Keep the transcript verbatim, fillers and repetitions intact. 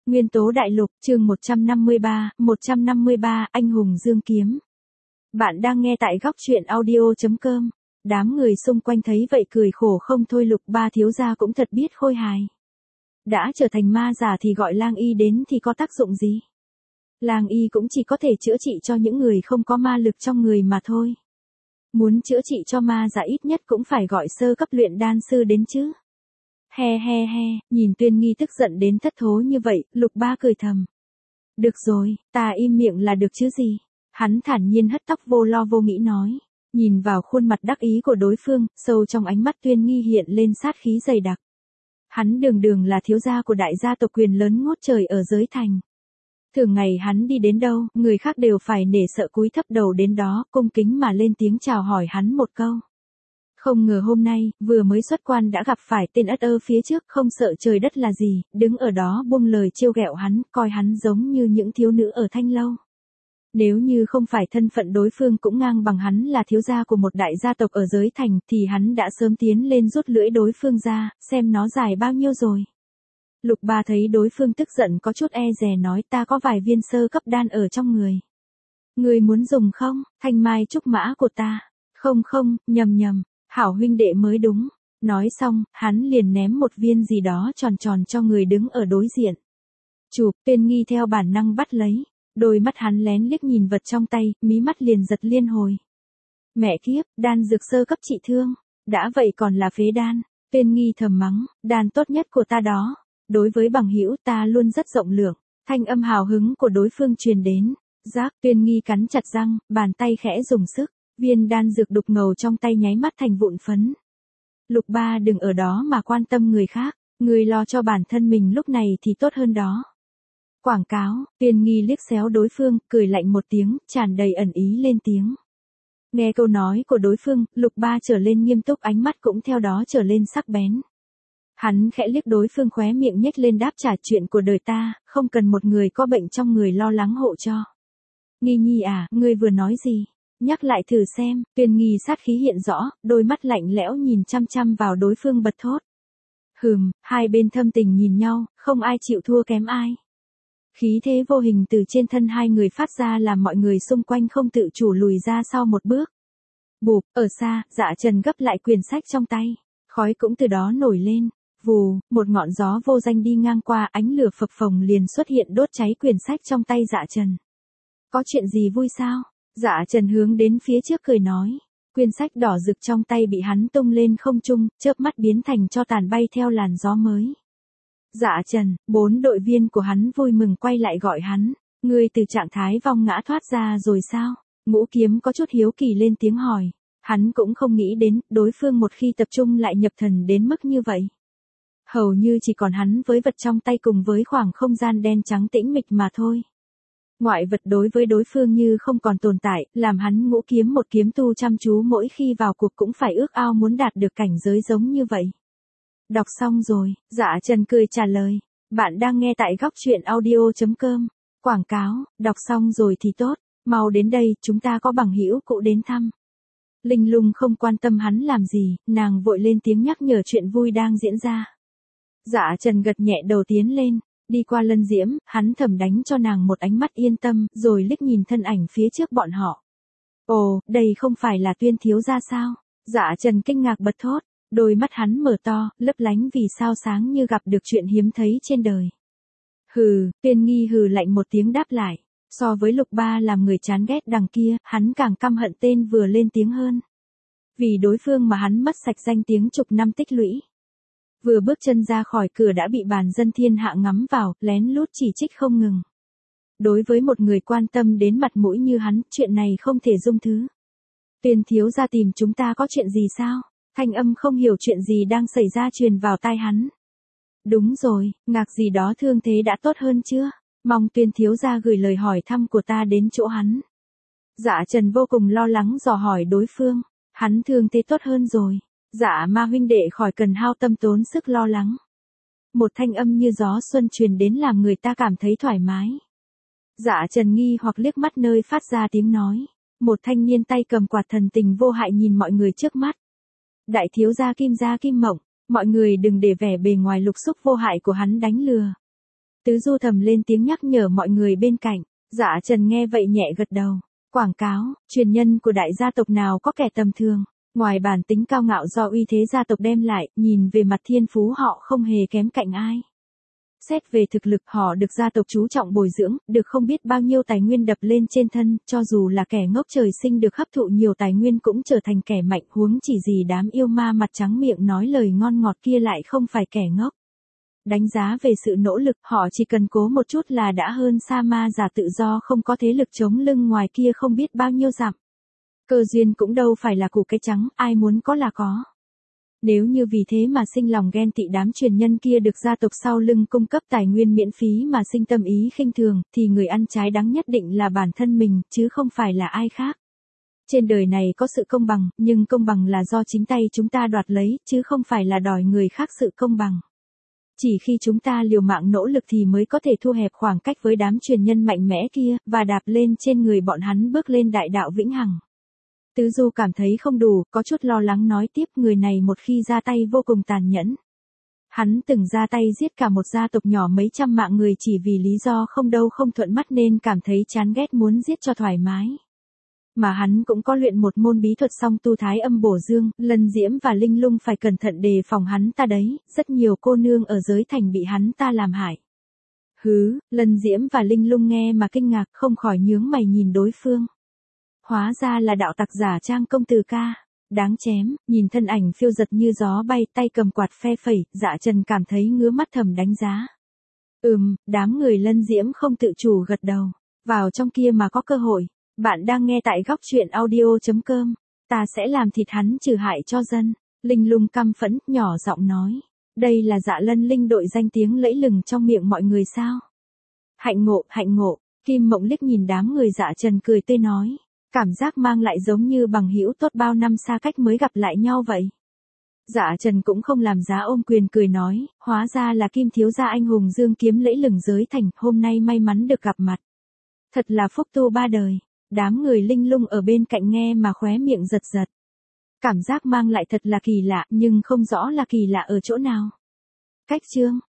Nguyên tố đại lục, chương một trăm năm mươi ba, một trăm năm mươi ba, anh hùng dương kiếm. Bạn đang nghe tại góc truyện audio chấm com. Đám người xung quanh thấy vậy cười khổ không thôi. Lục Ba thiếu gia cũng thật biết khôi hài. Đã trở thành ma giả thì gọi lang y đến thì có tác dụng gì? Lang y cũng chỉ có thể chữa trị cho những người không có ma lực trong người mà thôi. Muốn chữa trị cho ma giả ít nhất cũng phải gọi sơ cấp luyện đan sư đến chứ. He he he, nhìn Tuyên Nghi tức giận đến thất thố như vậy, Lục Ba cười thầm. Được rồi, ta im miệng là được chứ gì. Hắn thản nhiên hất tóc vô lo vô nghĩ nói. Nhìn vào khuôn mặt đắc ý của đối phương, sâu trong ánh mắt Tuyên Nghi hiện lên sát khí dày đặc. Hắn đường đường là thiếu gia của đại gia tộc quyền lớn ngút trời ở giới thành. Thường ngày hắn đi đến đâu, người khác đều phải nể sợ cúi thấp đầu đến đó, cung kính mà lên tiếng chào hỏi hắn một câu. Không ngờ hôm nay, vừa mới xuất quan đã gặp phải tên ất ơ phía trước không sợ trời đất là gì, đứng ở đó buông lời trêu ghẹo hắn, coi hắn giống như những thiếu nữ ở thanh lâu. Nếu như không phải thân phận đối phương cũng ngang bằng hắn là thiếu gia của một đại gia tộc ở giới thành thì hắn đã sớm tiến lên rút lưỡi đối phương ra, xem nó dài bao nhiêu rồi. Lục Ba thấy đối phương tức giận có chút e dè nói ta có vài viên sơ cấp đan ở trong người. Người muốn dùng không, thanh mai trúc mã của ta. Không không, nhầm nhầm. Hảo huynh đệ mới đúng. Nói xong, hắn liền ném một viên gì đó tròn tròn cho người đứng ở đối diện. Chụp, Tuyên Nghi theo bản năng bắt lấy. Đôi mắt hắn lén liếc nhìn vật trong tay, mí mắt liền giật liên hồi. Mẹ kiếp, đan dược sơ cấp trị thương. Đã vậy còn là phế đan. Tuyên Nghi thầm mắng, đan tốt nhất của ta đó. Đối với bằng hữu ta luôn rất rộng lượng. Thanh âm hào hứng của đối phương truyền đến. Giác, Tuyên Nghi cắn chặt răng, bàn tay khẽ dùng sức. Viên đan dược đục ngầu trong tay nháy mắt thành vụn phấn. Lục Ba đừng ở đó mà quan tâm người khác, người lo cho bản thân mình lúc này thì tốt hơn đó. Quảng cáo, Tuyên Nghi liếc xéo đối phương, cười lạnh một tiếng, tràn đầy ẩn ý lên tiếng. Nghe câu nói của đối phương, Lục Ba trở lên nghiêm túc, ánh mắt cũng theo đó trở lên sắc bén. Hắn khẽ liếc đối phương khóe miệng nhếch lên đáp trả chuyện của đời ta, không cần một người có bệnh trong người lo lắng hộ cho. Nghi Nhi à, ngươi vừa nói gì? Nhắc lại thử xem, Tuyên Nghi sát khí hiện rõ, đôi mắt lạnh lẽo nhìn chăm chăm vào đối phương bật thốt. Hừm, hai bên thâm tình nhìn nhau, không ai chịu thua kém ai. Khí thế vô hình từ trên thân hai người phát ra làm mọi người xung quanh không tự chủ lùi ra sau một bước. Bụp, ở xa, Dạ Trần gấp lại quyển sách trong tay, khói cũng từ đó nổi lên. Vù, một ngọn gió vô danh đi ngang qua, ánh lửa phập phồng liền xuất hiện đốt cháy quyển sách trong tay Dạ Trần. Có chuyện gì vui sao? Dạ Trần hướng đến phía trước cười nói. Quyển sách đỏ rực trong tay bị hắn tung lên không trung, chớp mắt biến thành tro tàn bay theo làn gió mới. Dạ Trần, bốn đội viên của hắn vui mừng quay lại gọi hắn. Ngươi từ trạng thái vong ngã thoát ra rồi sao? Ngũ Kiếm có chút hiếu kỳ lên tiếng hỏi. Hắn cũng không nghĩ đến, đối phương một khi tập trung lại nhập thần đến mức như vậy. Hầu như chỉ còn hắn với vật trong tay cùng với khoảng không gian đen trắng tĩnh mịch mà thôi. Ngoại vật đối với đối phương như không còn tồn tại, làm hắn Ngũ Kiếm một kiếm tu chăm chú mỗi khi vào cuộc cũng phải ước ao muốn đạt được cảnh giới giống như vậy. Đọc xong rồi, Dạ Trần cười trả lời. Bạn đang nghe tại góc truyện audio chấm com. Quảng cáo, đọc xong rồi thì tốt, mau đến đây, chúng ta có bằng hữu cũ đến thăm. Linh Lung không quan tâm hắn làm gì, nàng vội lên tiếng nhắc nhở chuyện vui đang diễn ra. Dạ Trần gật nhẹ đầu tiến lên. Đi qua Lân Diễm, hắn thầm đánh cho nàng một ánh mắt yên tâm, rồi liếc nhìn thân ảnh phía trước bọn họ. Ồ, đây không phải là Tuyên thiếu gia sao? Dạ Trần kinh ngạc bật thốt, đôi mắt hắn mở to, lấp lánh vì sao sáng như gặp được chuyện hiếm thấy trên đời. Hừ, Tuyên Nghi hừ lạnh một tiếng đáp lại, so với Lục Ba làm người chán ghét đằng kia, hắn càng căm hận tên vừa lên tiếng hơn. Vì đối phương mà hắn mất sạch danh tiếng chục năm tích lũy. Vừa bước chân ra khỏi cửa đã bị bàn dân thiên hạ ngắm vào, lén lút chỉ trích không ngừng. Đối với một người quan tâm đến mặt mũi như hắn, chuyện này không thể dung thứ. Tuyên thiếu gia tìm chúng ta có chuyện gì sao? Thanh âm không hiểu chuyện gì đang xảy ra truyền vào tai hắn. Đúng rồi, ngạc gì đó thương thế đã tốt hơn chưa? Mong Tuyên thiếu gia gửi lời hỏi thăm của ta đến chỗ hắn. Dạ Trần vô cùng lo lắng dò hỏi đối phương. Hắn thương thế tốt hơn rồi. Dạ Ma huynh đệ khỏi cần hao tâm tốn sức lo lắng. Một thanh âm như gió xuân truyền đến làm người ta cảm thấy thoải mái. Dạ Trần nghi hoặc liếc mắt nơi phát ra tiếng nói. Một thanh niên tay cầm quạt thần tình vô hại nhìn mọi người trước mắt. Đại thiếu gia Kim gia Kim Mộng, mọi người đừng để vẻ bề ngoài lục xúc vô hại của hắn đánh lừa. Tứ Du thầm lên tiếng nhắc nhở mọi người bên cạnh. Dạ Trần nghe vậy nhẹ gật đầu. Quảng cáo, truyền nhân của đại gia tộc nào có kẻ tầm thường. Ngoài bản tính cao ngạo do uy thế gia tộc đem lại, nhìn về mặt thiên phú họ không hề kém cạnh ai. Xét về thực lực họ được gia tộc chú trọng bồi dưỡng, được không biết bao nhiêu tài nguyên đập lên trên thân, cho dù là kẻ ngốc trời sinh được hấp thụ nhiều tài nguyên cũng trở thành kẻ mạnh, huống chỉ gì đám yêu ma mặt trắng miệng nói lời ngon ngọt kia lại không phải kẻ ngốc. Đánh giá về sự nỗ lực, họ chỉ cần cố một chút là đã hơn sa ma giả tự do không có thế lực chống lưng ngoài kia không biết bao nhiêu dặm. Cơ duyên cũng đâu phải là củ cái trắng, ai muốn có là có. Nếu như vì thế mà sinh lòng ghen tị đám truyền nhân kia được gia tộc sau lưng cung cấp tài nguyên miễn phí mà sinh tâm ý khinh thường, thì người ăn trái đắng nhất định là bản thân mình, chứ không phải là ai khác. Trên đời này có sự công bằng, nhưng công bằng là do chính tay chúng ta đoạt lấy, chứ không phải là đòi người khác sự công bằng. Chỉ khi chúng ta liều mạng nỗ lực thì mới có thể thu hẹp khoảng cách với đám truyền nhân mạnh mẽ kia, và đạp lên trên người bọn hắn bước lên đại đạo vĩnh hằng. Tứ Du cảm thấy không đủ, có chút lo lắng nói tiếp, người này một khi ra tay vô cùng tàn nhẫn. Hắn từng ra tay giết cả một gia tộc nhỏ mấy trăm mạng người chỉ vì lý do không đâu không thuận mắt nên cảm thấy chán ghét muốn giết cho thoải mái. Mà hắn cũng có luyện một môn bí thuật song tu thái âm bổ dương, Lân Diễm và Linh Lung phải cẩn thận đề phòng hắn ta đấy, rất nhiều cô nương ở giới thành bị hắn ta làm hại. Hứ, Lân Diễm và Linh Lung nghe mà kinh ngạc không khỏi nhướng mày nhìn đối phương. Hóa ra là đạo tặc giả trang công tử ca. Đáng chém, nhìn thân ảnh phiêu giật như gió bay tay cầm quạt phe phẩy, Dạ Trần cảm thấy ngứa mắt thầm đánh giá. Ừm, đám người Lân Diễm không tự chủ gật đầu. Vào trong kia mà có cơ hội. Bạn đang nghe tại góc truyện audio chấm com. Ta sẽ làm thịt hắn trừ hại cho dân. Linh Lung căm phẫn, nhỏ giọng nói. Đây là Dạ Lân Linh đội danh tiếng lẫy lừng trong miệng mọi người sao? Hạnh ngộ, hạnh ngộ. Kim Mộng liếc nhìn đám người Dạ Trần cười tươi nói. Cảm giác mang lại giống như bằng hữu tốt bao năm xa cách mới gặp lại nhau vậy. Dạ Trần cũng không làm giá ôm quyền cười nói, hóa ra là Kim thiếu gia anh hùng dương kiếm lẫy lừng giới thành, hôm nay may mắn được gặp mặt. Thật là phúc tu ba đời. Đám người Linh Lung ở bên cạnh nghe mà khóe miệng giật giật. Cảm giác mang lại thật là kỳ lạ, nhưng không rõ là kỳ lạ ở chỗ nào. Cách chương